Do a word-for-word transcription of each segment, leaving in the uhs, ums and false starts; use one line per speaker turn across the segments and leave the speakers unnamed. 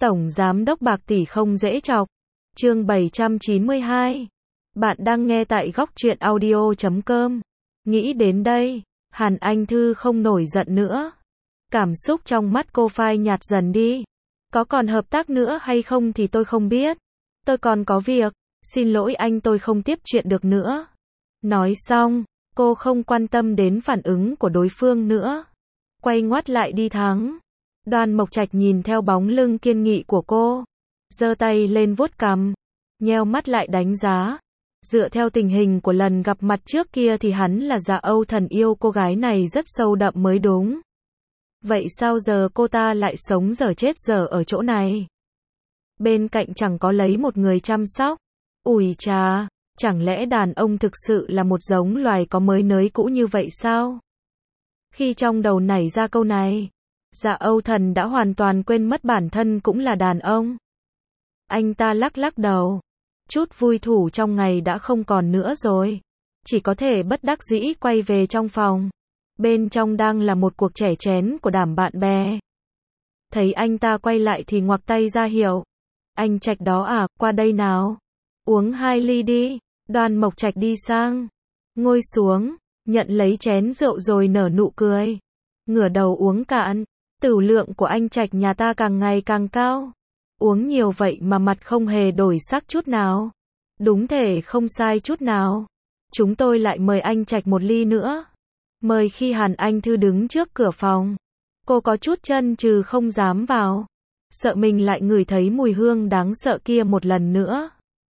Tổng Giám đốc bạc tỷ không dễ chọc. Chương bảy trăm chín mươi hai. Bạn đang nghe tại góc truyện audio chấm com. Nghĩ đến đây, Hàn Anh Thư không nổi giận nữa. Cảm xúc trong mắt cô phai nhạt dần đi. Có còn hợp tác nữa hay không thì tôi không biết. Tôi còn có việc, xin lỗi anh, tôi không tiếp chuyện được nữa. Nói xong, cô không quan tâm đến phản ứng của đối phương nữa. Quay ngoắt lại đi thắng. Đoan Mộc Trạch nhìn theo bóng lưng kiên nghị của cô, giơ tay lên vuốt cằm, nheo mắt lại đánh giá. Dựa theo tình hình của lần gặp mặt trước kia thì hắn là Dạ Âu Thần yêu cô gái này rất sâu đậm mới đúng. Vậy sao giờ cô ta lại sống dở chết dở ở chỗ này? Bên cạnh chẳng có lấy một người chăm sóc. Ủi chà, chẳng lẽ đàn ông thực sự là một giống loài có mới nới cũ như vậy sao? Khi trong đầu nảy ra câu này, Dạ Âu Thần đã hoàn toàn quên mất bản thân cũng là đàn ông. Anh ta lắc lắc đầu. Chút vui thủ trong ngày đã không còn nữa rồi. Chỉ có thể bất đắc dĩ quay về trong phòng. Bên trong đang là một cuộc chè chén của đám bạn bè. Thấy anh ta quay lại thì ngoặc tay ra hiệu. Anh Trạch đó à, qua đây nào. Uống hai ly đi. Đoan Mộc Trạch đi sang, ngồi xuống, nhận lấy chén rượu rồi nở nụ cười. Ngửa đầu uống cạn. Tửu lượng của anh Trạch nhà ta càng ngày càng cao. Uống nhiều vậy mà mặt không hề đổi sắc chút nào. Đúng thể không sai chút nào. Chúng tôi lại mời anh Trạch một ly nữa. Mời khi Hàn Anh Thư đứng trước cửa phòng. Cô có chút chân trừ không dám vào. Sợ mình lại ngửi thấy mùi hương đáng sợ kia một lần nữa.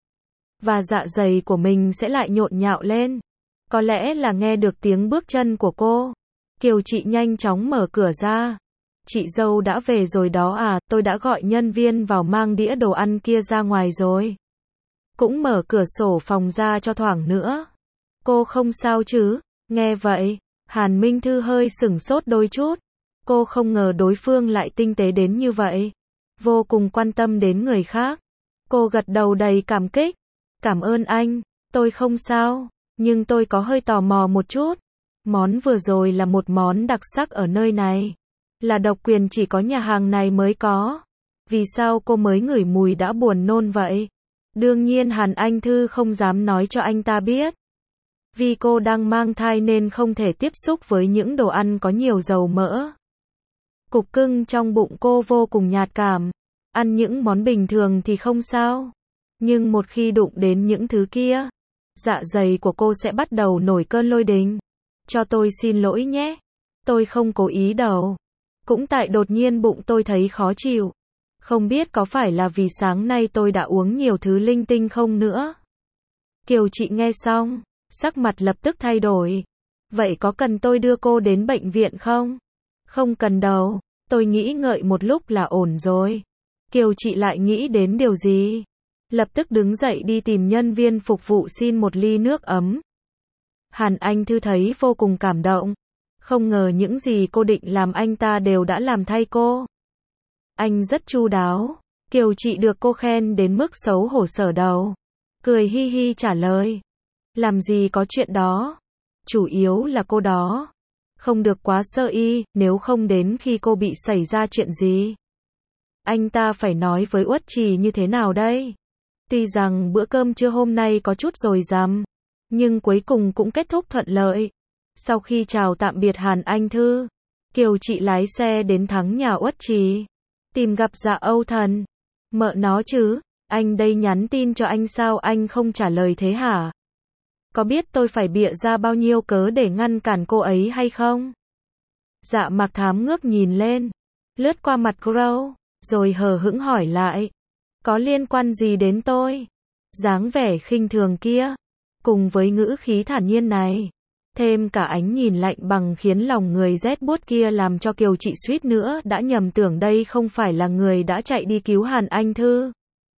Và dạ dày của mình sẽ lại nhộn nhạo lên. Có lẽ là nghe được tiếng bước chân của cô. Kiều Chị nhanh chóng mở cửa ra. Chị dâu đã về rồi đó à, tôi đã gọi nhân viên vào mang đĩa đồ ăn kia ra ngoài rồi. Cũng mở cửa sổ phòng ra cho thoảng nữa. Cô không sao chứ? Nghe vậy, Hàn Minh Thư hơi sửng sốt đôi chút. Cô không ngờ đối phương lại tinh tế đến như vậy. Vô cùng quan tâm đến người khác. Cô gật đầu đầy cảm kích. Cảm ơn anh, tôi không sao, nhưng tôi có hơi tò mò một chút. Món vừa rồi là một món đặc sắc ở nơi này. Là độc quyền chỉ có nhà hàng này mới có. Vì sao cô mới ngửi mùi đã buồn nôn vậy? Đương nhiên Hàn Anh Thư không dám nói cho anh ta biết. Vì cô đang mang thai nên không thể tiếp xúc với những đồ ăn có nhiều dầu mỡ. Cục cưng trong bụng cô vô cùng nhạt cảm. Ăn những món bình thường thì không sao. Nhưng một khi đụng đến những thứ kia, dạ dày của cô sẽ bắt đầu nổi cơn lôi đình. Cho tôi xin lỗi nhé. Tôi không cố ý đâu. Cũng tại đột nhiên bụng tôi thấy khó chịu. Không biết có phải là vì sáng nay tôi đã uống nhiều thứ linh tinh không nữa. Kiều Chị nghe xong, sắc mặt lập tức thay đổi. Vậy có cần tôi đưa cô đến bệnh viện không? Không cần đâu, tôi nghĩ ngợi một lúc là ổn rồi. Kiều Chị lại nghĩ đến điều gì? Lập tức đứng dậy đi tìm nhân viên phục vụ xin một ly nước ấm. Hàn Anh Thư thấy vô cùng cảm động. Không ngờ những gì cô định làm anh ta đều đã làm thay cô. Anh rất chu đáo. Kiều Chị được cô khen đến mức xấu hổ sở đầu. Cười hi hi trả lời. Làm gì có chuyện đó. Chủ yếu là cô đó. Không được quá sơ y, nếu không đến khi cô bị xảy ra chuyện gì. Anh ta phải nói với Uất Trì như thế nào đây? Tuy rằng bữa cơm trưa hôm nay có chút rồi dằm, nhưng cuối cùng cũng kết thúc thuận lợi. Sau khi chào tạm biệt Hàn Anh Thư, Kiều Chị lái xe đến thắng nhà Uất Trì, tìm gặp Dạ Âu Thần. Mợ nó chứ, anh đây nhắn tin cho anh sao anh không trả lời thế hả? Có biết tôi phải bịa ra bao nhiêu cớ để ngăn cản cô ấy hay không? Dạ Mạc Thám ngước nhìn lên, lướt qua mặt Crow, rồi hờ hững hỏi lại. Có liên quan gì đến tôi? Dáng vẻ khinh thường kia, cùng với ngữ khí thản nhiên này, thêm cả ánh nhìn lạnh bằng khiến lòng người rét buốt kia làm cho Kiều Chị suýt nữa đã nhầm tưởng đây không phải là người đã chạy đi cứu Hàn Anh Thư.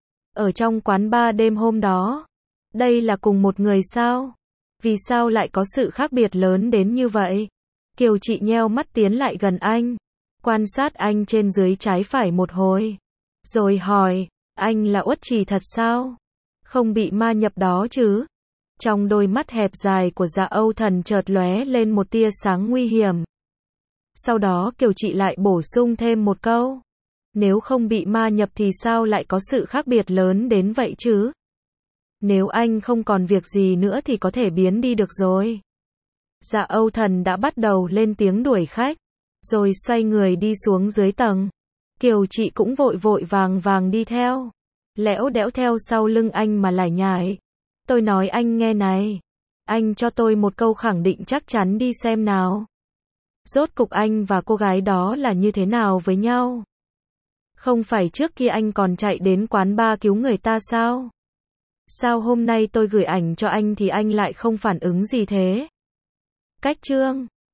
Ở trong quán bar đêm hôm đó, đây là cùng một người sao? Vì sao lại có sự khác biệt lớn đến như vậy? Kiều Chị nheo mắt tiến lại gần anh, quan sát anh trên dưới trái phải một hồi, rồi hỏi, anh là Uất Trì thật sao? Không bị ma nhập đó chứ? Trong đôi mắt hẹp dài của Dạ Âu Thần chợt lóe lên một tia sáng nguy hiểm. Sau đó Kiều Chị lại bổ sung thêm một câu. Nếu không bị ma nhập thì sao lại có sự khác biệt lớn đến vậy chứ? Nếu anh không còn việc gì nữa thì có thể biến đi được rồi. Dạ Âu Thần đã bắt đầu lên tiếng đuổi khách, rồi xoay người đi xuống dưới tầng. Kiều Chị cũng vội vội vàng vàng đi theo, lẽo đẽo theo sau lưng anh mà lải nhải. Tôi nói anh nghe này, anh cho tôi một câu khẳng định chắc chắn đi xem nào. Rốt cục anh và cô gái đó là như thế nào với nhau? Không phải trước kia anh còn chạy đến quán bar cứu người ta sao? Sao hôm nay tôi gửi ảnh cho anh thì anh lại không phản ứng gì thế? Cách chương